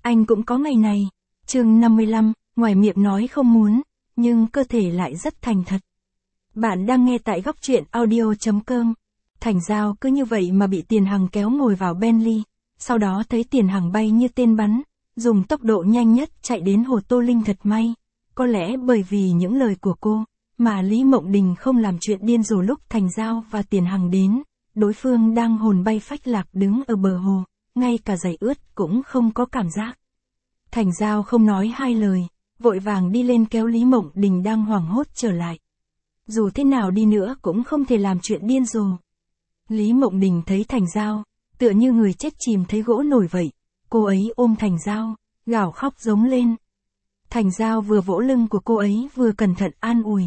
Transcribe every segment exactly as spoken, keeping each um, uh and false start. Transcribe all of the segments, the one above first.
Anh cũng có ngày này. Chương năm mươi lăm, ngoài miệng nói không muốn, nhưng cơ thể lại rất thành thật. Bạn đang nghe tại góc truyện audio chấm com. Thành Giao cứ như vậy mà bị Tiền Hằng kéo ngồi vào Bentley, sau đó thấy Tiền Hằng bay như tên bắn, dùng tốc độ nhanh nhất chạy đến Hồ Tô Linh. Thật may, có lẽ bởi vì những lời của cô, mà Lý Mộng Đình không làm chuyện điên rồ lúc Thành Giao và Tiền Hằng đến. Đối phương đang hồn bay phách lạc đứng ở bờ hồ, ngay cả giày ướt cũng không có cảm giác. Thành Giao không nói hai lời, vội vàng đi lên kéo Lý Mộng Đình đang hoảng hốt trở lại. Dù thế nào đi nữa cũng không thể làm chuyện điên rồ. Lý Mộng Đình thấy Thành Giao, tựa như người chết chìm thấy gỗ nổi vậy. Cô ấy ôm Thành Giao, gào khóc giống lên. Thành Giao vừa vỗ lưng của cô ấy vừa cẩn thận an ủi.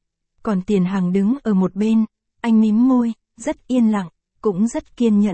Còn Tiền Hằng đứng ở một bên, anh mím môi, rất yên lặng, cũng rất kiên nhẫn.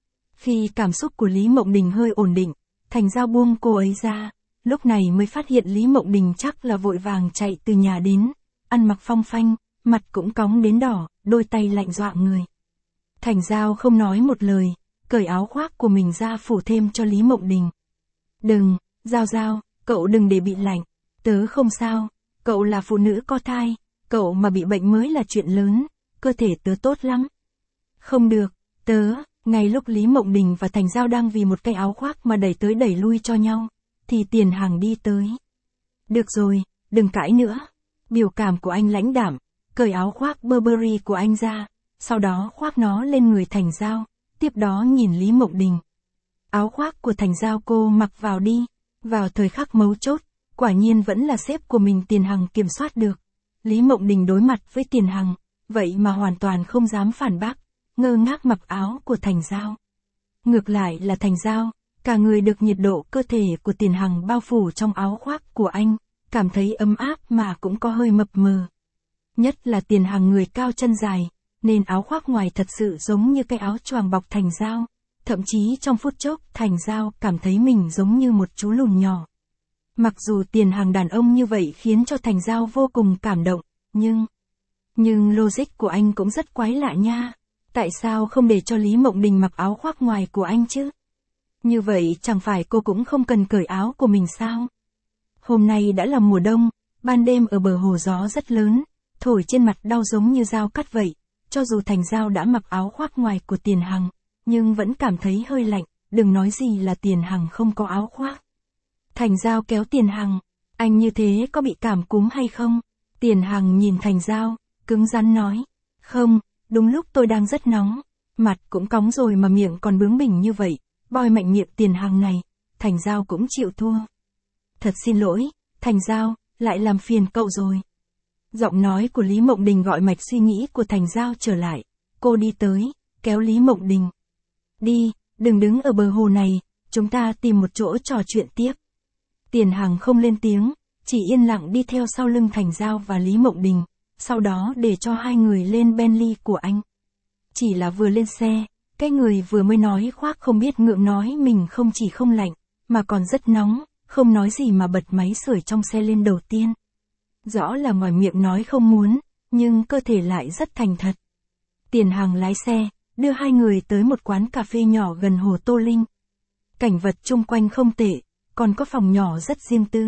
Khi cảm xúc của Lý Mộng Đình hơi ổn định, Thành Giao buông cô ấy ra, lúc này mới phát hiện Lý Mộng Đình chắc là vội vàng chạy từ nhà đến, ăn mặc phong phanh, mặt cũng cóng đến đỏ, đôi tay lạnh dọa người. Thành Giao không nói một lời, cởi áo khoác của mình ra phủ thêm cho Lý Mộng Đình. Đừng, Giao Giao, cậu đừng để bị lạnh, tớ không sao, cậu là phụ nữ có thai, cậu mà bị bệnh mới là chuyện lớn, cơ thể tớ tốt lắm. Không được, tớ, ngay lúc Lý Mộng Đình và Thành Giao đang vì một cái áo khoác mà đẩy tới đẩy lui cho nhau, thì Tiền Hằng đi tới. Được rồi, đừng cãi nữa. Biểu cảm của anh lãnh đạm, cởi áo khoác Burberry của anh ra, sau đó khoác nó lên người Thành Giao, tiếp đó nhìn Lý Mộng Đình. Áo khoác của Thành Giao cô mặc vào đi, vào thời khắc mấu chốt, quả nhiên vẫn là sếp của mình Tiền Hằng kiểm soát được. Lý Mộng Đình đối mặt với Tiền Hằng, vậy mà hoàn toàn không dám phản bác, ngơ ngác mặc áo của Thành Giao. Ngược lại là Thành Giao, cả người được nhiệt độ cơ thể của Tiền Hằng bao phủ trong áo khoác của anh, cảm thấy ấm áp mà cũng có hơi mập mờ. Nhất là Tiền Hằng người cao chân dài, nên áo khoác ngoài thật sự giống như cái áo choàng bọc Thành Giao. Thậm chí trong phút chốc Thành Giao cảm thấy mình giống như một chú lùn nhỏ. Mặc dù Tiền Hằng đàn ông như vậy khiến cho Thành Giao vô cùng cảm động, nhưng... Nhưng logic của anh cũng rất quái lạ nha. Tại sao không để cho Lý Mộng Đình mặc áo khoác ngoài của anh chứ? Như vậy chẳng phải cô cũng không cần cởi áo của mình sao? Hôm nay đã là mùa đông, ban đêm ở bờ hồ gió rất lớn, thổi trên mặt đau giống như dao cắt vậy. Cho dù Thành Giao đã mặc áo khoác ngoài của Tiền Hằng, nhưng vẫn cảm thấy hơi lạnh, đừng nói gì là Tiền Hằng không có áo khoác. Thành Giao kéo Tiền Hằng, anh như thế có bị cảm cúm hay không? Tiền Hằng nhìn Thành Giao, cứng rắn nói, không, đúng lúc tôi đang rất nóng, mặt cũng cóng rồi mà miệng còn bướng bỉnh như vậy, boi mạnh miệng Tiền Hằng này, Thành Giao cũng chịu thua. Thật xin lỗi, Thành Giao, lại làm phiền cậu rồi. Giọng nói của Lý Mộng Đình gọi mạch suy nghĩ của Thành Giao trở lại, cô đi tới, kéo Lý Mộng Đình. Đi, đừng đứng ở bờ hồ này, chúng ta tìm một chỗ trò chuyện tiếp. Tiền Hằng không lên tiếng, chỉ yên lặng đi theo sau lưng Thành Giao và Lý Mộng Đình, sau đó để cho hai người lên Bentley của anh. Chỉ là vừa lên xe, cái người vừa mới nói khoác không biết ngượng nói mình không chỉ không lạnh, mà còn rất nóng, không nói gì mà bật máy sưởi trong xe lên đầu tiên. Rõ là ngoài miệng nói không muốn, nhưng cơ thể lại rất thành thật. Tiền Hằng lái xe, đưa hai người tới một quán cà phê nhỏ gần hồ Tô Linh. Cảnh vật chung quanh không tệ, còn có phòng nhỏ rất riêng tư.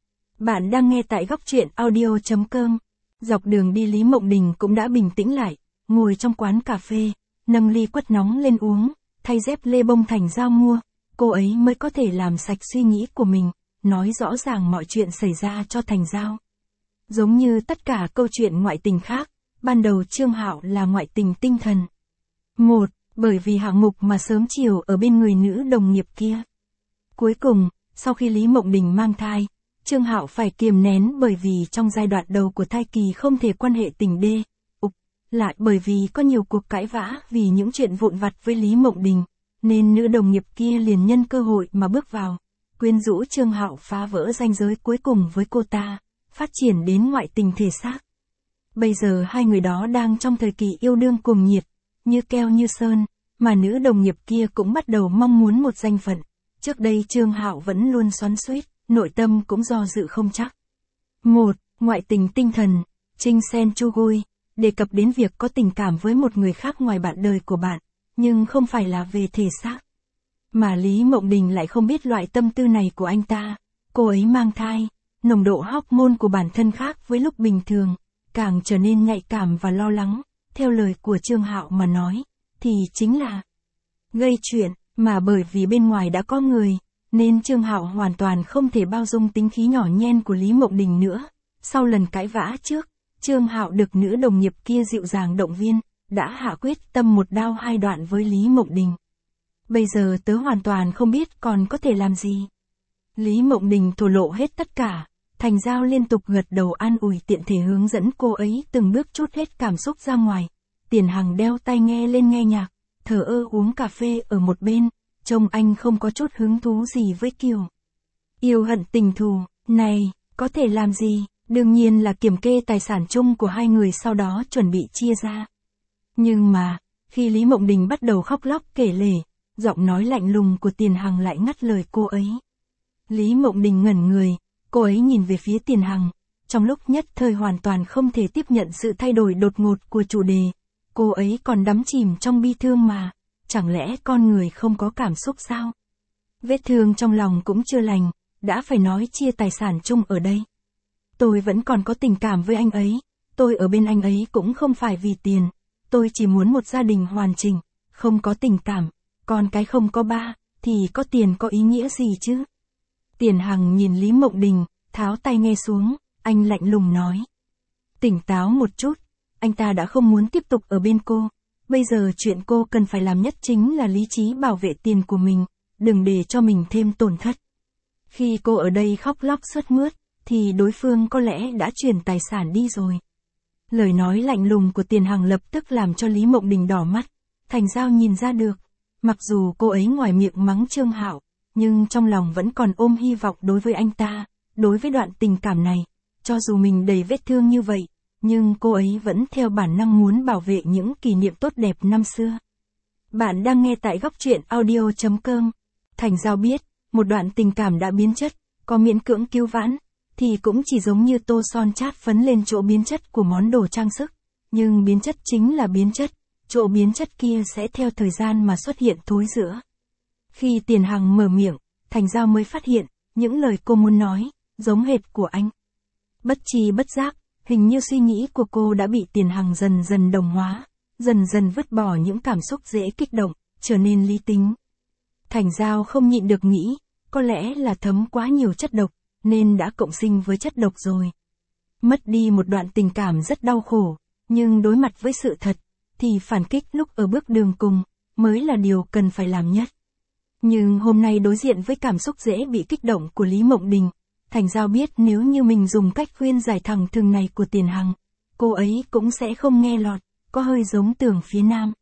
Bạn đang nghe tại góc truyện audio chấm com. Dọc đường đi Lý Mộng Đình cũng đã bình tĩnh lại, ngồi trong quán cà phê, nâng ly quất nóng lên uống, thay dép lê bông Thành Giao mua, cô ấy mới có thể làm sạch suy nghĩ của mình, nói rõ ràng mọi chuyện xảy ra cho Thành Giao. Giống như tất cả câu chuyện ngoại tình khác, ban đầu Trương Hạo là ngoại tình tinh thần. Một, bởi vì hạng mục mà sớm chiều ở bên người nữ đồng nghiệp kia. Cuối cùng, sau khi Lý Mộng Đình mang thai, Trương Hạo phải kiềm nén bởi vì trong giai đoạn đầu của thai kỳ không thể quan hệ tình đê, ục, lại bởi vì có nhiều cuộc cãi vã vì những chuyện vụn vặt với Lý Mộng Đình, nên nữ đồng nghiệp kia liền nhân cơ hội mà bước vào, quyến rũ Trương Hạo phá vỡ ranh giới cuối cùng với cô ta, phát triển đến ngoại tình thể xác. Bây giờ hai người đó đang trong thời kỳ yêu đương cuồng nhiệt, như keo như sơn, mà nữ đồng nghiệp kia cũng bắt đầu mong muốn một danh phận. Trước đây Trương Hạo vẫn luôn xoắn xuýt, nội tâm cũng do dự không chắc. Một, ngoại tình tinh thần, Trinh Sen Chugui, đề cập đến việc có tình cảm với một người khác ngoài bạn đời của bạn, nhưng không phải là về thể xác. Mà Lý Mộng Đình lại không biết loại tâm tư này của anh ta. Cô ấy mang thai, nồng độ hormone của bản thân khác với lúc bình thường, càng trở nên nhạy cảm và lo lắng. Theo lời của Trương Hạo mà nói, thì chính là gây chuyện, mà bởi vì bên ngoài đã có người, nên Trương Hạo hoàn toàn không thể bao dung tính khí nhỏ nhen của Lý Mộng Đình nữa. Sau lần cãi vã trước, Trương Hạo được nữ đồng nghiệp kia dịu dàng động viên, đã hạ quyết tâm một đao hai đoạn với Lý Mộng Đình. Bây giờ tớ hoàn toàn không biết còn có thể làm gì. Lý Mộng Đình thổ lộ hết tất cả, Thành Giao liên tục gật đầu an ủi tiện thể hướng dẫn cô ấy từng bước trút hết cảm xúc ra ngoài. Tiền Hằng đeo tai nghe lên nghe nhạc, thờ ơ uống cà phê ở một bên, trông anh không có chút hứng thú gì với Kiều. Yêu hận tình thù, này, có thể làm gì, đương nhiên là kiểm kê tài sản chung của hai người sau đó chuẩn bị chia ra. Nhưng mà, khi Lý Mộng Đình bắt đầu khóc lóc kể lể, giọng nói lạnh lùng của Tiền Hằng lại ngắt lời cô ấy. Lý Mộng Đình ngẩn người, cô ấy nhìn về phía Tiền Hằng, trong lúc nhất thời hoàn toàn không thể tiếp nhận sự thay đổi đột ngột của chủ đề. Cô ấy còn đắm chìm trong bi thương mà, chẳng lẽ con người không có cảm xúc sao? Vết thương trong lòng cũng chưa lành, đã phải nói chia tài sản chung ở đây. Tôi vẫn còn có tình cảm với anh ấy, tôi ở bên anh ấy cũng không phải vì tiền, tôi chỉ muốn một gia đình hoàn chỉnh, không có tình cảm, con cái không có ba, thì có tiền có ý nghĩa gì chứ? Tiền Hằng nhìn Lý Mộng Đình, tháo tay nghe xuống, anh lạnh lùng nói. Tỉnh táo một chút, anh ta đã không muốn tiếp tục ở bên cô, bây giờ chuyện cô cần phải làm nhất chính là lý trí bảo vệ tiền của mình, đừng để cho mình thêm tổn thất. Khi cô ở đây khóc lóc sướt mướt, thì đối phương có lẽ đã chuyển tài sản đi rồi. Lời nói lạnh lùng của Tiền Hằng lập tức làm cho Lý Mộng Đình đỏ mắt. Thành Giao nhìn ra được, mặc dù cô ấy ngoài miệng mắng Trương Hạo, nhưng trong lòng vẫn còn ôm hy vọng đối với anh ta, đối với đoạn tình cảm này. Cho dù mình đầy vết thương như vậy, nhưng cô ấy vẫn theo bản năng muốn bảo vệ những kỷ niệm tốt đẹp năm xưa. Bạn đang nghe tại góc truyện audio chấm com. Thành Giao biết, một đoạn tình cảm đã biến chất, có miễn cưỡng cứu vãn, thì cũng chỉ giống như tô son chát phấn lên chỗ biến chất của món đồ trang sức. Nhưng biến chất chính là biến chất, chỗ biến chất kia sẽ theo thời gian mà xuất hiện thối rữa. Khi Tiền Hằng mở miệng, Thành Giao mới phát hiện, những lời cô muốn nói, giống hệt của anh. Bất tri bất giác, hình như suy nghĩ của cô đã bị Tiền Hằng dần dần đồng hóa, dần dần vứt bỏ những cảm xúc dễ kích động, trở nên lý tính. Thành Giao không nhịn được nghĩ, có lẽ là thấm quá nhiều chất độc, nên đã cộng sinh với chất độc rồi. Mất đi một đoạn tình cảm rất đau khổ, nhưng đối mặt với sự thật, thì phản kích lúc ở bước đường cùng, mới là điều cần phải làm nhất. Nhưng hôm nay đối diện với cảm xúc dễ bị kích động của Lý Mộng Đình, Thành Giao biết nếu như mình dùng cách khuyên giải thẳng thừng này của Tiền Hằng, cô ấy cũng sẽ không nghe lọt, có hơi giống tường phía nam.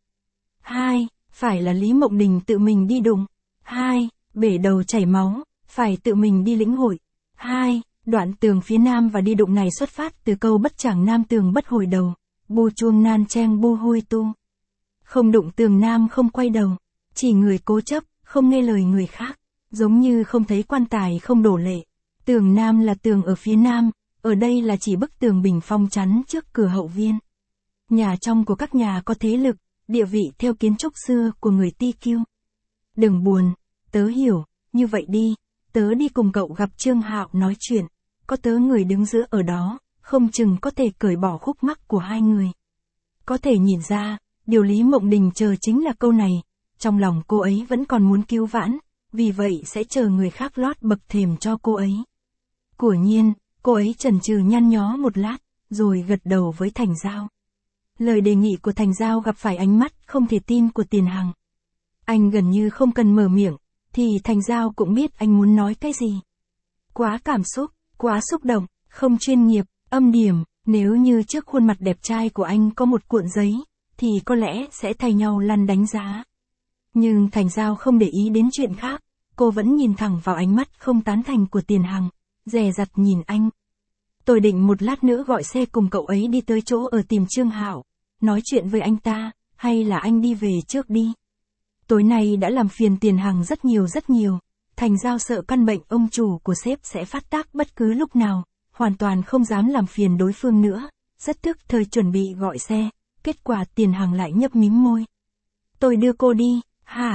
Hai, phải là Lý Mộng Đình tự mình đi đụng. Hai, bể đầu chảy máu, phải tự mình đi lĩnh hội. Hai, đoạn tường phía nam và đi đụng này xuất phát từ câu bất chẳng nam tường bất hồi đầu, bu chuông nan cheng bu hui tu. Không đụng tường nam không quay đầu, chỉ người cố chấp, không nghe lời người khác, giống như không thấy quan tài không đổ lệ. Tường nam là tường ở phía nam, ở đây là chỉ bức tường bình phong chắn trước cửa hậu viên. Nhà trong của các nhà có thế lực, địa vị theo kiến trúc xưa của người Ti Kiêu. Đừng buồn, tớ hiểu, như vậy đi, tớ đi cùng cậu gặp Trương Hạo nói chuyện, có tớ người đứng giữa ở đó, không chừng có thể cởi bỏ khúc mắc của hai người. Có thể nhìn ra, điều Lý Mộng Đình chờ chính là câu này, trong lòng cô ấy vẫn còn muốn cứu vãn, vì vậy sẽ chờ người khác lót bậc thềm cho cô ấy. Quả nhiên, cô ấy chần chừ nhăn nhó một lát, rồi gật đầu với Thành Giao. Lời đề nghị của Thành Giao gặp phải ánh mắt không thể tin của Tiền Hằng. Anh gần như không cần mở miệng, thì Thành Giao cũng biết anh muốn nói cái gì. Quá cảm xúc, quá xúc động, không chuyên nghiệp, âm điểm, nếu như trước khuôn mặt đẹp trai của anh có một cuộn giấy, thì có lẽ sẽ thay nhau lăn đánh giá. Nhưng Thành Giao không để ý đến chuyện khác, cô vẫn nhìn thẳng vào ánh mắt không tán thành của Tiền Hằng, dè dặt nhìn anh. Tôi định một lát nữa gọi xe cùng cậu ấy đi tới chỗ ở tìm Trương Hạo, nói chuyện với anh ta, hay là anh đi về trước đi. Tối nay đã làm phiền Tiền Hằng rất nhiều rất nhiều, Thành Giao sợ căn bệnh ông chủ của sếp sẽ phát tác bất cứ lúc nào, hoàn toàn không dám làm phiền đối phương nữa, rất tức thời chuẩn bị gọi xe, kết quả Tiền Hằng lại nhấp mím môi. Tôi đưa cô đi, hả?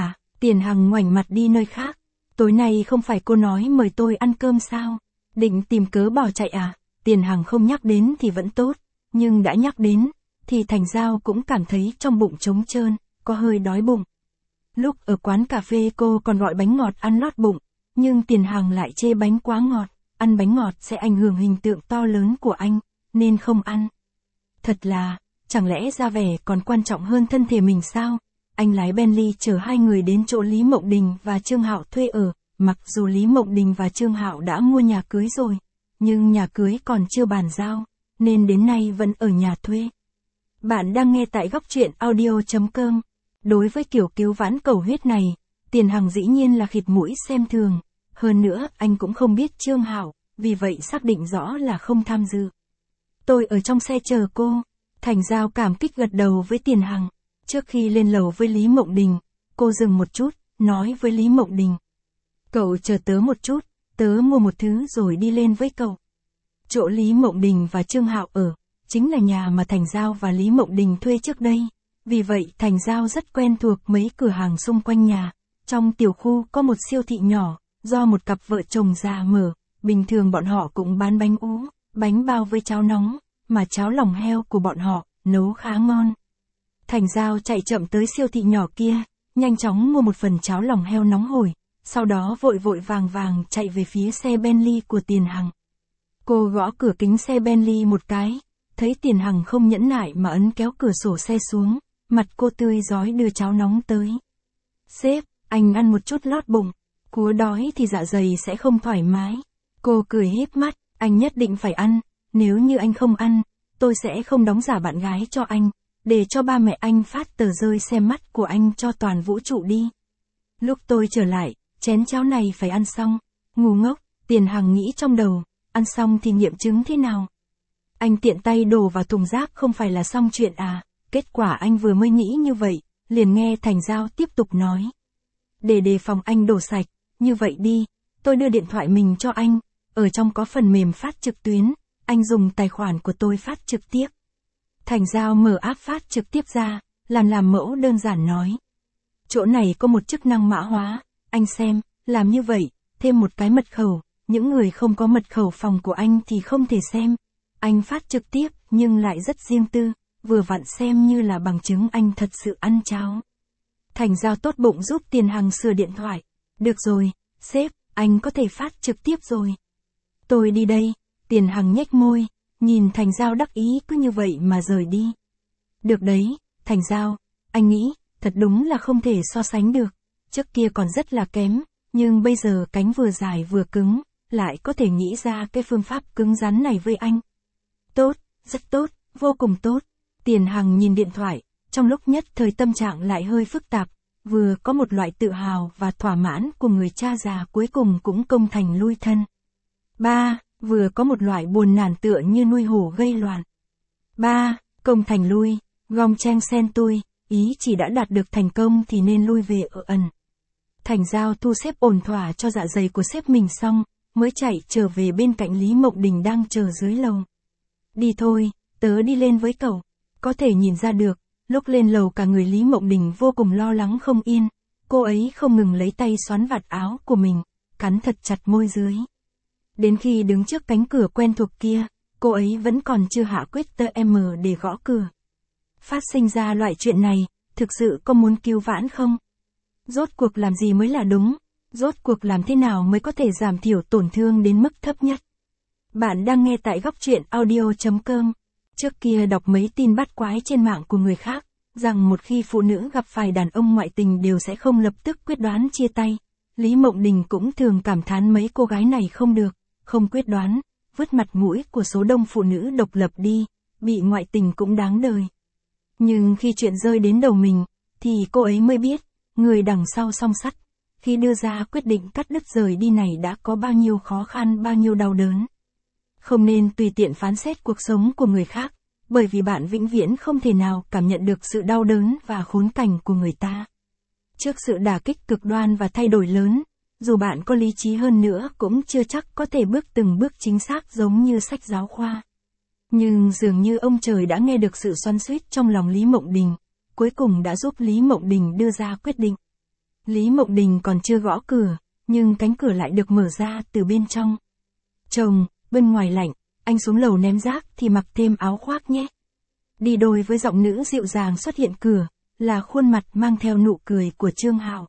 Tiền Hằng ngoảnh mặt đi nơi khác. Tối nay không phải cô nói mời tôi ăn cơm sao? Định tìm cớ bỏ chạy à? Tiền Hằng không nhắc đến thì vẫn tốt, nhưng đã nhắc đến, thì Thành Giao cũng cảm thấy trong bụng trống trơn, có hơi đói bụng. Lúc ở quán cà phê cô còn gọi bánh ngọt ăn lót bụng, nhưng Tiền Hằng lại chê bánh quá ngọt, ăn bánh ngọt sẽ ảnh hưởng hình tượng to lớn của anh, nên không ăn. Thật là, chẳng lẽ ra vẻ còn quan trọng hơn thân thể mình sao? Anh lái Bentley chở hai người đến chỗ Lý Mộng Đình và Trương Hạo thuê ở, mặc dù Lý Mộng Đình và Trương Hạo đã mua nhà cưới rồi, nhưng nhà cưới còn chưa bàn giao, nên đến nay vẫn ở nhà thuê. Bạn đang nghe tại góc truyện audio chấm com. Đối với kiểu cứu vãn cầu huyết này, Tiền Hằng dĩ nhiên là khịt mũi xem thường. Hơn nữa, anh cũng không biết Trương Hạo, vì vậy xác định rõ là không tham dự. Tôi ở trong xe chờ cô. Thành Giao cảm kích gật đầu với Tiền Hằng. Trước khi lên lầu với Lý Mộng Đình, cô dừng một chút, nói với Lý Mộng Đình. Cậu chờ tớ một chút, tớ mua một thứ rồi đi lên với cậu. Chỗ Lý Mộng Đình và Trương Hạo ở, chính là nhà mà Thành Giao và Lý Mộng Đình thuê trước đây. Vì vậy Thành Giao rất quen thuộc mấy cửa hàng xung quanh nhà. Trong tiểu khu có một siêu thị nhỏ, do một cặp vợ chồng già mở. Bình thường bọn họ cũng bán bánh ú, bánh bao với cháo nóng, mà cháo lòng heo của bọn họ nấu khá ngon. Thành Giao chạy chậm tới siêu thị nhỏ kia, nhanh chóng mua một phần cháo lòng heo nóng hổi, sau đó vội vội vàng vàng chạy về phía xe Bentley của Tiền Hằng. Cô gõ cửa kính xe Bentley một cái, thấy Tiền Hằng không nhẫn nại mà ấn kéo cửa sổ xe xuống, mặt cô tươi rói đưa cháo nóng tới. Sếp, anh ăn một chút lót bụng, cúa đói thì dạ dày sẽ không thoải mái. Cô cười híp mắt, anh nhất định phải ăn, nếu như anh không ăn, tôi sẽ không đóng giả bạn gái cho anh, để cho ba mẹ anh phát tờ rơi xem mắt của anh cho toàn vũ trụ đi. Lúc tôi trở lại, chén cháo này phải ăn xong. Ngu ngốc, Tiền Hằng nghĩ trong đầu, ăn xong thì nghiệm chứng thế nào? Anh tiện tay đổ vào thùng rác không phải là xong chuyện à? Kết quả anh vừa mới nghĩ như vậy, liền nghe Thành Giao tiếp tục nói. Để đề phòng anh đổ sạch, như vậy đi, tôi đưa điện thoại mình cho anh, ở trong có phần mềm phát trực tuyến, anh dùng tài khoản của tôi phát trực tiếp. Thành Giao mở app phát trực tiếp ra, làm làm mẫu đơn giản nói. Chỗ này có một chức năng mã hóa, anh xem, làm như vậy, thêm một cái mật khẩu, những người không có mật khẩu phòng của anh thì không thể xem. Anh phát trực tiếp nhưng lại rất riêng tư, vừa vặn xem như là bằng chứng anh thật sự ăn cháo. Thành Giao tốt bụng giúp Tiền Hằng sửa điện thoại. Được rồi, sếp, anh có thể phát trực tiếp rồi. Tôi đi đây. Tiền Hằng nhếch môi, nhìn Thành Giao đắc ý cứ như vậy mà rời đi. Được đấy, Thành Giao, anh nghĩ, thật đúng là không thể so sánh được. Trước kia còn rất là kém, nhưng bây giờ cánh vừa dài vừa cứng, lại có thể nghĩ ra cái phương pháp cứng rắn này với anh. Tốt, rất tốt, vô cùng tốt. Tiền Hằng nhìn điện thoại, trong lúc nhất thời tâm trạng lại hơi phức tạp, vừa có một loại tự hào và thỏa mãn của người cha già cuối cùng cũng công thành lui thân. Ba, vừa có một loại buồn nản tựa như nuôi hổ gây loạn. Ba, công thành lui, gom trang sen tui, ý chỉ đã đạt được thành công thì nên lui về ở ẩn. Thành Giao thu xếp ổn thỏa cho dạ dày của sếp mình xong, mới chạy trở về bên cạnh Lý Mộng Đình đang chờ dưới lầu. Đi thôi, tớ đi lên với cậu. Có thể nhìn ra được, lúc lên lầu cả người Lý Mộng Đình vô cùng lo lắng không yên, cô ấy không ngừng lấy tay xoắn vạt áo của mình, cắn thật chặt môi dưới. Đến khi đứng trước cánh cửa quen thuộc kia, cô ấy vẫn còn chưa hạ quyết tâm để gõ cửa. Phát sinh ra loại chuyện này, thực sự có muốn cứu vãn không? Rốt cuộc làm gì mới là đúng? Rốt cuộc làm thế nào mới có thể giảm thiểu tổn thương đến mức thấp nhất? Bạn đang nghe tại góc truyện audio chấm com. Trước kia đọc mấy tin bắt quái trên mạng của người khác, rằng một khi phụ nữ gặp phải đàn ông ngoại tình đều sẽ không lập tức quyết đoán chia tay. Lý Mộng Đình cũng thường cảm thán mấy cô gái này không được, không quyết đoán, vứt mặt mũi của số đông phụ nữ độc lập đi, bị ngoại tình cũng đáng đời. Nhưng khi chuyện rơi đến đầu mình, thì cô ấy mới biết, người đằng sau song sắt, khi đưa ra quyết định cắt đứt rời đi này đã có bao nhiêu khó khăn bao nhiêu đau đớn. Không nên tùy tiện phán xét cuộc sống của người khác, bởi vì bạn vĩnh viễn không thể nào cảm nhận được sự đau đớn và khốn cảnh của người ta. Trước sự đả kích cực đoan và thay đổi lớn, dù bạn có lý trí hơn nữa cũng chưa chắc có thể bước từng bước chính xác giống như sách giáo khoa. Nhưng dường như ông trời đã nghe được sự xoắn xuýt trong lòng Lý Mộng Đình, cuối cùng đã giúp Lý Mộng Đình đưa ra quyết định. Lý Mộng Đình còn chưa gõ cửa, nhưng cánh cửa lại được mở ra từ bên trong. Chồng, bên ngoài lạnh, anh xuống lầu ném rác thì mặc thêm áo khoác nhé. Đi đôi với giọng nữ dịu dàng xuất hiện cửa, là khuôn mặt mang theo nụ cười của Trương Hạo.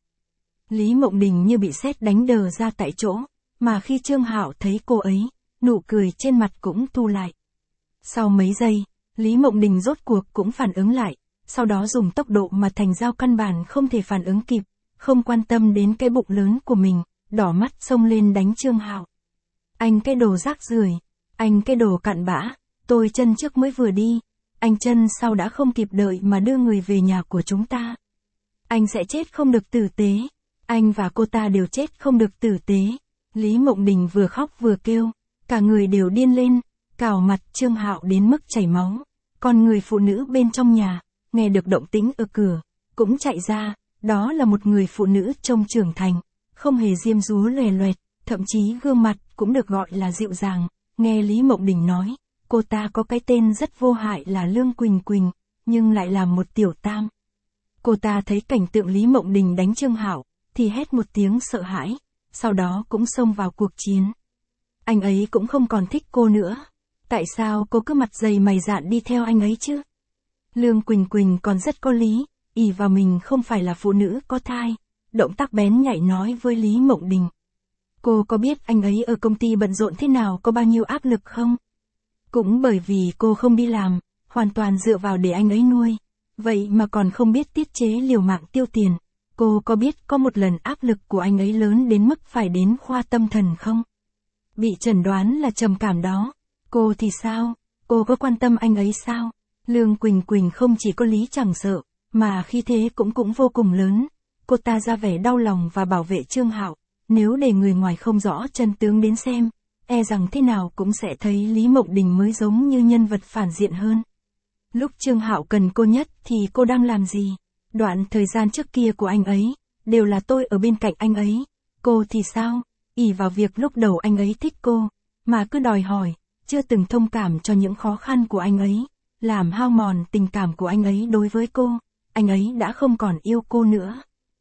Lý Mộng Đình như bị sét đánh đờ ra tại chỗ, mà khi Trương Hạo thấy cô ấy, nụ cười trên mặt cũng thu lại. Sau mấy giây, Lý Mộng Đình rốt cuộc cũng phản ứng lại, sau đó dùng tốc độ mà Thành Giao căn bản không thể phản ứng kịp, không quan tâm đến cái bụng lớn của mình, đỏ mắt xông lên đánh Trương Hạo. Anh cái đồ rác rưởi, anh cái đồ cặn bã, tôi chân trước mới vừa đi, anh chân sau đã không kịp đợi mà đưa người về nhà của chúng ta. Anh sẽ chết không được tử tế, anh và cô ta đều chết không được tử tế. Lý Mộng Đình vừa khóc vừa kêu, cả người đều điên lên, cào mặt Trương Hạo đến mức chảy máu. Còn người phụ nữ bên trong nhà, nghe được động tĩnh ở cửa, cũng chạy ra, đó là một người phụ nữ trông trưởng thành, không hề diêm dúa lòe loẹt, thậm chí gương mặt cũng được gọi là dịu dàng. Nghe Lý Mộng Đình nói, cô ta có cái tên rất vô hại là Lương Quỳnh Quỳnh, nhưng lại là một tiểu tam. Cô ta thấy cảnh tượng Lý Mộng Đình đánh Trương Hạo, thì hét một tiếng sợ hãi, sau đó cũng xông vào cuộc chiến. Anh ấy cũng không còn thích cô nữa. Tại sao cô cứ mặt dày mày dạn đi theo anh ấy chứ? Lương Quỳnh Quỳnh còn rất có lý, ỷ vào mình không phải là phụ nữ có thai, động tác bén nhạy nói với Lý Mộng Đình. Cô có biết anh ấy ở công ty bận rộn thế nào, có bao nhiêu áp lực không? Cũng bởi vì cô không đi làm, hoàn toàn dựa vào để anh ấy nuôi, vậy mà còn không biết tiết chế liều mạng tiêu tiền. Cô có biết có một lần áp lực của anh ấy lớn đến mức phải đến khoa tâm thần không? Bị chẩn đoán là trầm cảm đó. Cô thì sao? Cô có quan tâm anh ấy sao? Lương Quỳnh Quỳnh không chỉ có lý chẳng sợ, mà khi thế cũng cũng vô cùng lớn. Cô ta ra vẻ đau lòng và bảo vệ Trương Hạo. Nếu để người ngoài không rõ chân tướng đến xem, e rằng thế nào cũng sẽ thấy Lý Mộng Đình mới giống như nhân vật phản diện hơn. Lúc Trương Hạo cần cô nhất thì cô đang làm gì? Đoạn thời gian trước kia của anh ấy, đều là tôi ở bên cạnh anh ấy. Cô thì sao? Ỷ vào việc lúc đầu anh ấy thích cô, mà cứ đòi hỏi, chưa từng thông cảm cho những khó khăn của anh ấy, làm hao mòn tình cảm của anh ấy đối với cô. Anh ấy đã không còn yêu cô nữa.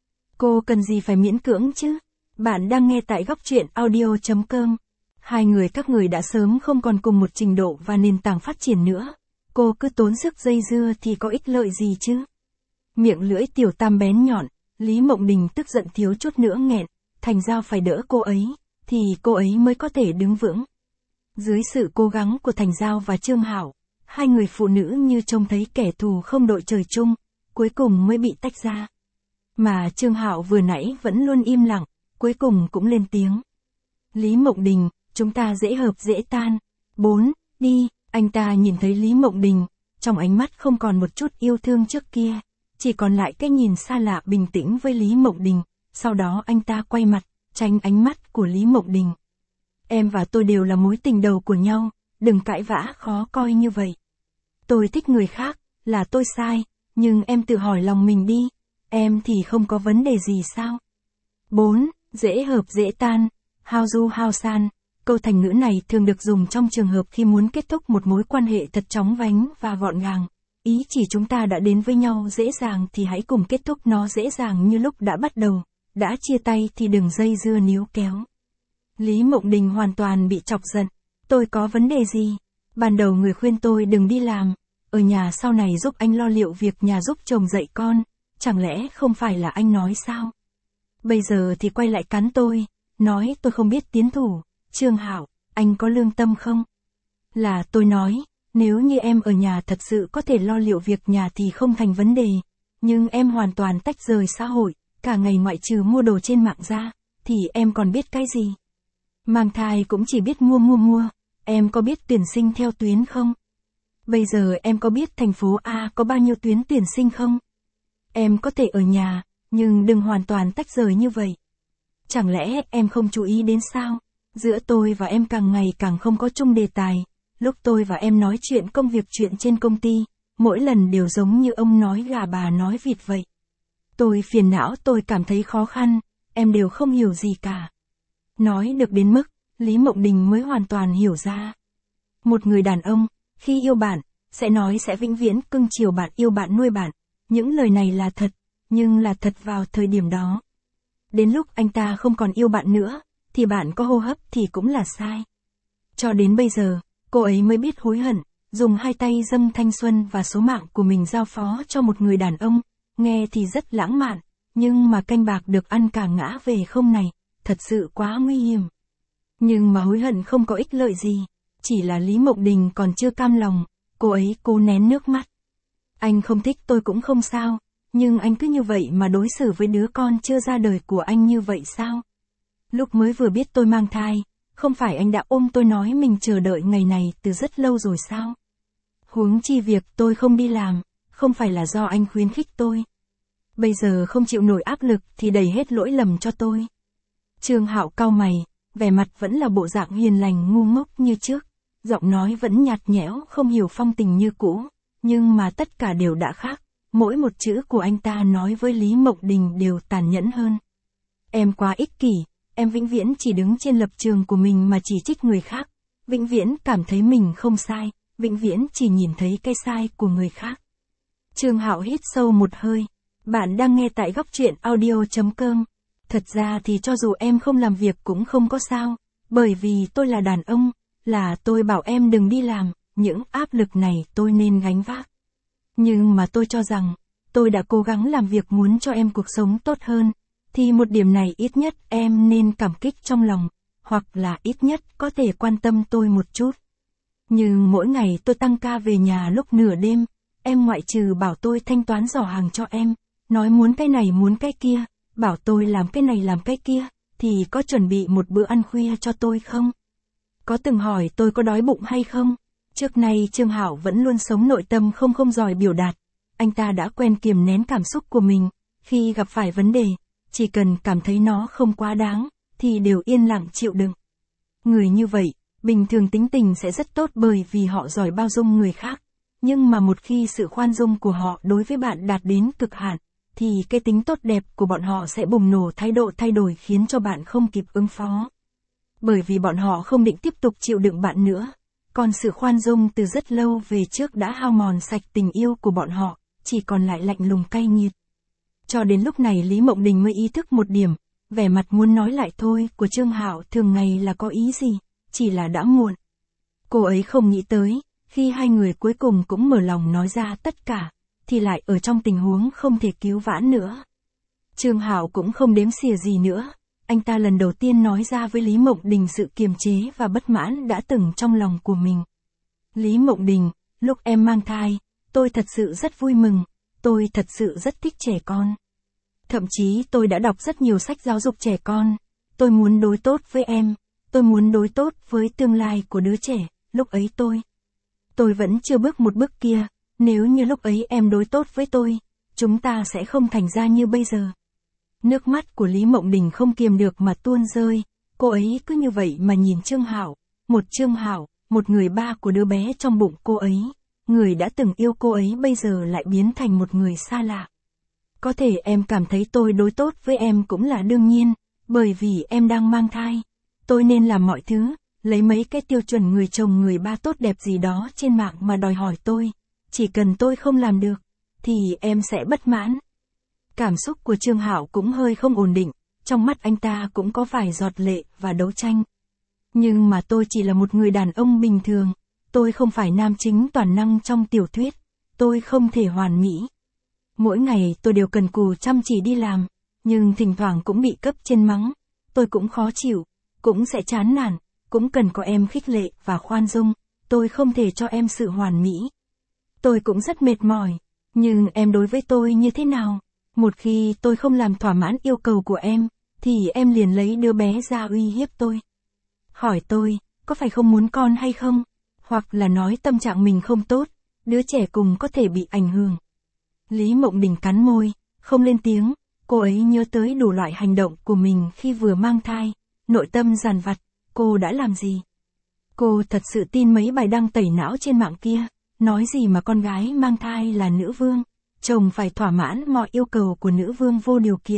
Cô cần gì phải miễn cưỡng chứ? Bạn đang nghe tại góc truyện audio chấm com. Hai người các người đã sớm không còn cùng một trình độ và nền tảng phát triển nữa. Cô cứ tốn sức dây dưa thì có ích lợi gì chứ? Miệng lưỡi tiểu tam bén nhọn, Lý Mộng Đình tức giận thiếu chút nữa nghẹn, Thành Giao phải đỡ cô ấy, thì cô ấy mới có thể đứng vững. Dưới sự cố gắng của Thành Giao và Trương Hạo, hai người phụ nữ như trông thấy kẻ thù không đội trời chung, cuối cùng mới bị tách ra. Mà Trương Hạo vừa nãy vẫn luôn im lặng, cuối cùng cũng lên tiếng. Lý Mộng Đình, chúng ta dễ hợp dễ tan. Bốn, đi, anh ta nhìn thấy Lý Mộng Đình, trong ánh mắt không còn một chút yêu thương trước kia, chỉ còn lại cái nhìn xa lạ bình tĩnh với Lý Mộng Đình, sau đó anh ta quay mặt, tránh ánh mắt của Lý Mộng Đình. Em và tôi đều là mối tình đầu của nhau, đừng cãi vã khó coi như vậy. Tôi thích người khác, là tôi sai, nhưng em tự hỏi lòng mình đi, em thì không có vấn đề gì sao? Bốn, dễ hợp dễ tan, how du how san. Câu thành ngữ này thường được dùng trong trường hợp khi muốn kết thúc một mối quan hệ thật chóng vánh và gọn gàng. Ý chỉ chúng ta đã đến với nhau dễ dàng thì hãy cùng kết thúc nó dễ dàng như lúc đã bắt đầu, đã chia tay thì đừng dây dưa níu kéo. Lý Mộng Đình hoàn toàn bị chọc giận. Tôi có vấn đề gì? Ban đầu người khuyên tôi đừng đi làm, ở nhà sau này giúp anh lo liệu việc nhà giúp chồng dạy con, chẳng lẽ không phải là anh nói sao? Bây giờ thì quay lại cắn tôi, nói tôi không biết tiến thủ. Trương Hạo, anh có lương tâm không? Là tôi nói, nếu như em ở nhà thật sự có thể lo liệu việc nhà thì không thành vấn đề, nhưng em hoàn toàn tách rời xã hội, cả ngày ngoại trừ mua đồ trên mạng ra, thì em còn biết cái gì? Mang thai cũng chỉ biết mua mua mua, em có biết tuyển sinh theo tuyến không? Bây giờ em có biết thành phố A có bao nhiêu tuyến tuyển sinh không? Em có thể ở nhà, nhưng đừng hoàn toàn tách rời như vậy. Chẳng lẽ em không chú ý đến sao? Giữa tôi và em càng ngày càng không có chung đề tài. Lúc tôi và em nói chuyện công việc chuyện trên công ty, mỗi lần đều giống như ông nói gà bà nói vịt vậy. Tôi phiền não, tôi cảm thấy khó khăn, em đều không hiểu gì cả. Nói được đến mức, Lý Mộng Đình mới hoàn toàn hiểu ra. Một người đàn ông, khi yêu bạn, sẽ nói sẽ vĩnh viễn cưng chiều bạn, yêu bạn, nuôi bạn. Những lời này là thật, nhưng là thật vào thời điểm đó. Đến lúc anh ta không còn yêu bạn nữa, thì bạn có hô hấp thì cũng là sai. Cho đến bây giờ, cô ấy mới biết hối hận, dùng hai tay dâng thanh xuân và số mạng của mình giao phó cho một người đàn ông, nghe thì rất lãng mạn, nhưng mà canh bạc được ăn cả ngã về không này, thật sự quá nguy hiểm. Nhưng mà hối hận không có ích lợi gì, chỉ là Lý Mộng Đình còn chưa cam lòng, cô ấy cố nén nước mắt. Anh không thích tôi cũng không sao, nhưng anh cứ như vậy mà đối xử với đứa con chưa ra đời của anh như vậy sao? Lúc mới vừa biết tôi mang thai, không phải anh đã ôm tôi nói mình chờ đợi ngày này từ rất lâu rồi sao? Huống chi việc tôi không đi làm, không phải là do anh khuyến khích tôi. Bây giờ không chịu nổi áp lực thì đẩy hết lỗi lầm cho tôi. Trương Hạo cau mày, vẻ mặt vẫn là bộ dạng hiền lành ngu ngốc như trước, giọng nói vẫn nhạt nhẽo không hiểu phong tình như cũ, nhưng mà tất cả đều đã khác, mỗi một chữ của anh ta nói với Lý Mộng Đình đều tàn nhẫn hơn. Em quá ích kỷ, em vĩnh viễn chỉ đứng trên lập trường của mình mà chỉ trích người khác, vĩnh viễn cảm thấy mình không sai, vĩnh viễn chỉ nhìn thấy cái sai của người khác. Trương Hạo hít sâu một hơi, bạn đang nghe tại góc truyện audio chấm com. Thật ra thì cho dù em không làm việc cũng không có sao, bởi vì tôi là đàn ông, là tôi bảo em đừng đi làm, những áp lực này tôi nên gánh vác. Nhưng mà tôi cho rằng, tôi đã cố gắng làm việc muốn cho em cuộc sống tốt hơn, thì một điểm này ít nhất em nên cảm kích trong lòng, hoặc là ít nhất có thể quan tâm tôi một chút. Nhưng mỗi ngày tôi tăng ca về nhà lúc nửa đêm, em ngoại trừ bảo tôi thanh toán giỏ hàng cho em, nói muốn cái này muốn cái kia, bảo tôi làm cái này làm cái kia, thì có chuẩn bị một bữa ăn khuya cho tôi không? Có từng hỏi tôi có đói bụng hay không? Trước nay Trương Hạo vẫn luôn sống nội tâm không không giỏi biểu đạt. Anh ta đã quen kiềm nén cảm xúc của mình, khi gặp phải vấn đề, chỉ cần cảm thấy nó không quá đáng, thì đều yên lặng chịu đựng. Người như vậy, bình thường tính tình sẽ rất tốt bởi vì họ giỏi bao dung người khác. Nhưng mà một khi sự khoan dung của họ đối với bạn đạt đến cực hạn, thì cái tính tốt đẹp của bọn họ sẽ bùng nổ thái độ thay đổi khiến cho bạn không kịp ứng phó. Bởi vì bọn họ không định tiếp tục chịu đựng bạn nữa. Còn sự khoan dung từ rất lâu về trước đã hao mòn sạch tình yêu của bọn họ, chỉ còn lại lạnh lùng cay nghiệt. Cho đến lúc này Lý Mộng Đình mới ý thức một điểm, vẻ mặt muốn nói lại thôi của Trương Hạo thường ngày là có ý gì, chỉ là đã muộn. Cô ấy không nghĩ tới, khi hai người cuối cùng cũng mở lòng nói ra tất cả, thì lại ở trong tình huống không thể cứu vãn nữa. Trương Hạo cũng không đếm xỉa gì nữa, anh ta lần đầu tiên nói ra với Lý Mộng Đình sự kiềm chế và bất mãn đã từng trong lòng của mình. Lý Mộng Đình, lúc em mang thai, tôi thật sự rất vui mừng, tôi thật sự rất thích trẻ con. Thậm chí tôi đã đọc rất nhiều sách giáo dục trẻ con, tôi muốn đối tốt với em, tôi muốn đối tốt với tương lai của đứa trẻ, lúc ấy tôi. Tôi vẫn chưa bước một bước kia, nếu như lúc ấy em đối tốt với tôi, chúng ta sẽ không thành ra như bây giờ. Nước mắt của Lý Mộng Đình không kiềm được mà tuôn rơi, cô ấy cứ như vậy mà nhìn Trương Hạo, một Trương Hạo, một người ba của đứa bé trong bụng cô ấy, người đã từng yêu cô ấy bây giờ lại biến thành một người xa lạ. Có thể em cảm thấy tôi đối tốt với em cũng là đương nhiên, bởi vì em đang mang thai, tôi nên làm mọi thứ, lấy mấy cái tiêu chuẩn người chồng người ba tốt đẹp gì đó trên mạng mà đòi hỏi tôi, chỉ cần tôi không làm được, thì em sẽ bất mãn. Cảm xúc của Trương Hạo cũng hơi không ổn định, trong mắt anh ta cũng có vài giọt lệ và đấu tranh. Nhưng mà tôi chỉ là một người đàn ông bình thường, tôi không phải nam chính toàn năng trong tiểu thuyết, tôi không thể hoàn mỹ. Mỗi ngày tôi đều cần cù chăm chỉ đi làm, nhưng thỉnh thoảng cũng bị cấp trên mắng, tôi cũng khó chịu, cũng sẽ chán nản, cũng cần có em khích lệ và khoan dung, tôi không thể cho em sự hoàn mỹ. Tôi cũng rất mệt mỏi, nhưng em đối với tôi như thế nào? Một khi tôi không làm thỏa mãn yêu cầu của em, thì em liền lấy đứa bé ra uy hiếp tôi. Hỏi tôi, có phải không muốn con hay không? Hoặc là nói tâm trạng mình không tốt, đứa trẻ cùng có thể bị ảnh hưởng. Lý Mộng Đình cắn môi, không lên tiếng, cô ấy nhớ tới đủ loại hành động của mình khi vừa mang thai, nội tâm dằn vặt, cô đã làm gì? Cô thật sự tin mấy bài đăng tẩy não trên mạng kia, nói gì mà con gái mang thai là nữ vương, chồng phải thỏa mãn mọi yêu cầu của nữ vương vô điều kiện.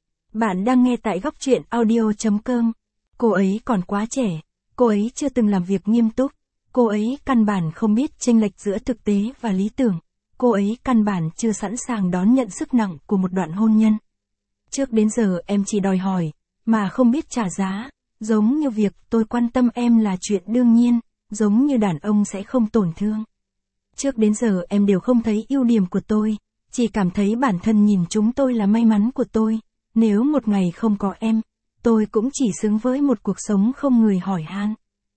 Bạn đang nghe tại góc truyện audio chấm com. Cô ấy còn quá trẻ, cô ấy chưa từng làm việc nghiêm túc, cô ấy căn bản không biết chênh lệch giữa thực tế và lý tưởng, cô ấy căn bản chưa sẵn sàng đón nhận sức nặng của một đoạn hôn nhân. Trước đến giờ em chỉ đòi hỏi, mà không biết trả giá, giống như việc tôi quan tâm em là chuyện đương nhiên, giống như đàn ông sẽ không tổn thương. Trước đến giờ em đều không thấy ưu điểm của tôi, chỉ cảm thấy bản thân nhìn chúng tôi là may mắn của tôi, nếu một ngày không có em, tôi cũng chỉ xứng với một cuộc sống không người hỏi han.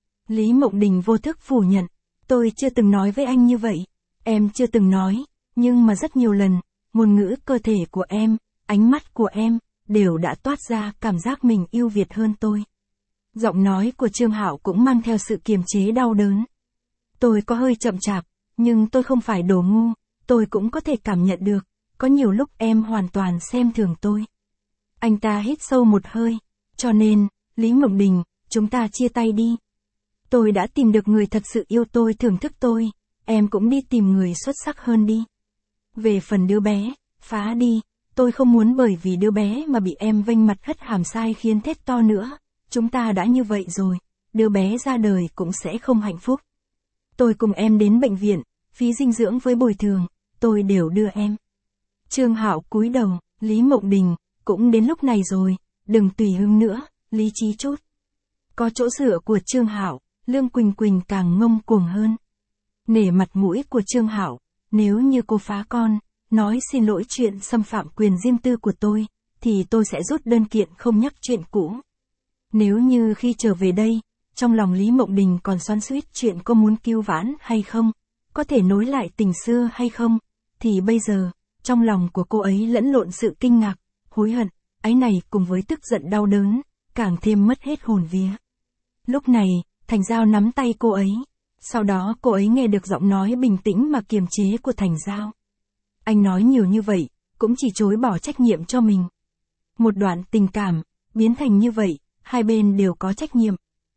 Lý Mộng Đình vô thức phủ nhận, tôi chưa từng nói với anh như vậy, em chưa từng nói, nhưng mà rất nhiều lần, ngôn ngữ cơ thể của em, ánh mắt của em, đều đã toát ra cảm giác mình ưu việt hơn tôi. Giọng nói của Trương Hạo cũng mang theo sự kiềm chế đau đớn. Tôi có hơi chậm chạp, nhưng tôi không phải đồ ngu, tôi cũng có thể cảm nhận được, có nhiều lúc em hoàn toàn xem thường tôi. Anh ta hít sâu một hơi, cho nên, Lý Mộng Đình, chúng ta chia tay đi. Tôi đã tìm được người thật sự yêu tôi thưởng thức tôi, em cũng đi tìm người xuất sắc hơn đi. Về phần đứa bé, phá đi, tôi không muốn bởi vì đứa bé mà bị em vênh mặt hất hàm sai khiến thét to nữa, chúng ta đã như vậy rồi, đứa bé ra đời cũng sẽ không hạnh phúc. Tôi cùng em đến bệnh viện, phí dinh dưỡng với bồi thường, tôi đều đưa em. Trương Hạo cúi đầu, Lý Mộng Đình, cũng đến lúc này rồi, đừng tùy hứng nữa, lý trí chút. Có chỗ dựa của Trương Hạo, Lương Quỳnh Quỳnh càng ngông cuồng hơn. Nể mặt mũi của Trương Hạo, nếu như cô phá con, nói xin lỗi chuyện xâm phạm quyền riêng tư của tôi, thì tôi sẽ rút đơn kiện không nhắc chuyện cũ. Nếu như khi trở về đây, trong lòng Lý Mộng Đình còn xoắn xuýt chuyện có muốn cứu vãn hay không, có thể nối lại tình xưa hay không, thì bây giờ, trong lòng của cô ấy lẫn lộn sự kinh ngạc, hối hận, áy này cùng với tức giận đau đớn, càng thêm mất hết hồn vía. Lúc này, Thành Giao nắm tay cô ấy, sau đó cô ấy nghe được giọng nói bình tĩnh mà kiềm chế của Thành Giao. Anh nói nhiều như vậy, cũng chỉ chối bỏ trách nhiệm cho mình. Một đoạn tình cảm, biến thành như vậy, hai bên đều có trách nhiệm.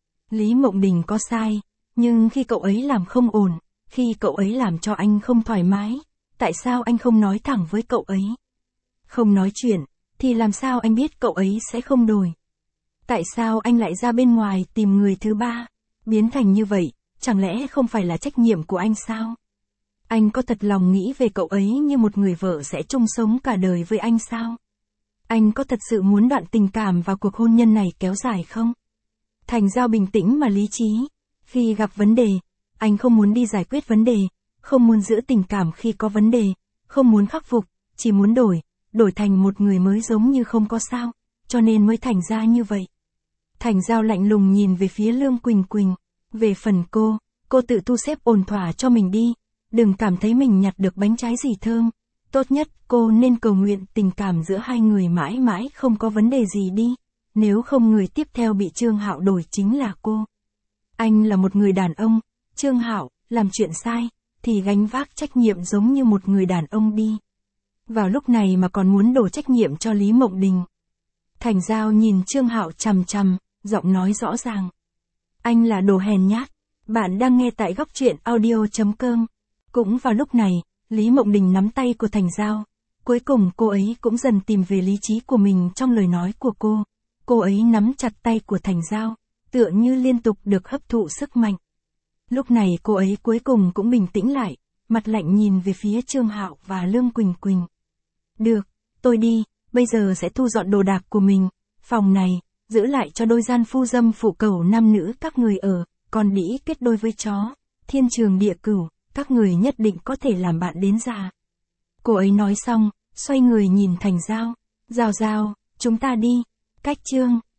Lý Mộng Đình có sai, nhưng khi cậu ấy làm không ổn, khi cậu ấy làm cho anh không thoải mái, tại sao anh không nói thẳng với cậu ấy? Không nói chuyện, thì làm sao anh biết cậu ấy sẽ không đổi? Tại sao anh lại ra bên ngoài tìm người thứ ba? Biến thành như vậy, chẳng lẽ không phải là trách nhiệm của anh sao? Anh có thật lòng nghĩ về cậu ấy như một người vợ sẽ chung sống cả đời với anh sao? Anh có thật sự muốn đoạn tình cảm và cuộc hôn nhân này kéo dài không? Thành Giao bình tĩnh mà lý trí. Khi gặp vấn đề, anh không muốn đi giải quyết vấn đề, không muốn giữ tình cảm khi có vấn đề, không muốn khắc phục, chỉ muốn đổi, đổi thành một người mới giống như không có sao, cho nên mới thành ra như vậy. Thành Giao lạnh lùng nhìn về phía Lương Quỳnh Quỳnh. Về phần cô, cô tự thu xếp ổn thỏa cho mình đi, đừng cảm thấy mình nhặt được bánh trái gì thơm. Tốt nhất cô nên cầu nguyện tình cảm giữa hai người mãi mãi không có vấn đề gì đi, nếu không người tiếp theo bị Trương Hạo đổi chính là cô. Anh là một người đàn ông, Trương Hạo làm chuyện sai, thì gánh vác trách nhiệm giống như một người đàn ông đi. Vào lúc này mà còn muốn đổ trách nhiệm cho Lý Mộng Đình. Thành Giao nhìn Trương Hạo chằm chằm, giọng nói rõ ràng. Anh là đồ hèn nhát. Bạn đang nghe tại góc truyện audio chấm com. Cũng vào lúc này, Lý Mộng Đình nắm tay của Thành Giao. Cuối cùng cô ấy cũng dần tìm về lý trí của mình trong lời nói của cô. Cô ấy nắm chặt tay của Thành Giao, tựa như liên tục được hấp thụ sức mạnh. Lúc này cô ấy cuối cùng cũng bình tĩnh lại, mặt lạnh nhìn về phía Trương Hạo và Lương Quỳnh Quỳnh. Được, tôi đi, bây giờ sẽ thu dọn đồ đạc của mình, phòng này, giữ lại cho đôi gian phu dâm phụ cầu nam nữ các người ở, còn đĩ kết đôi với chó, thiên trường địa cửu, các người nhất định có thể làm bạn đến già. Cô ấy nói xong, xoay người nhìn Thành Giao, Giao Giao, chúng ta đi, cách chương.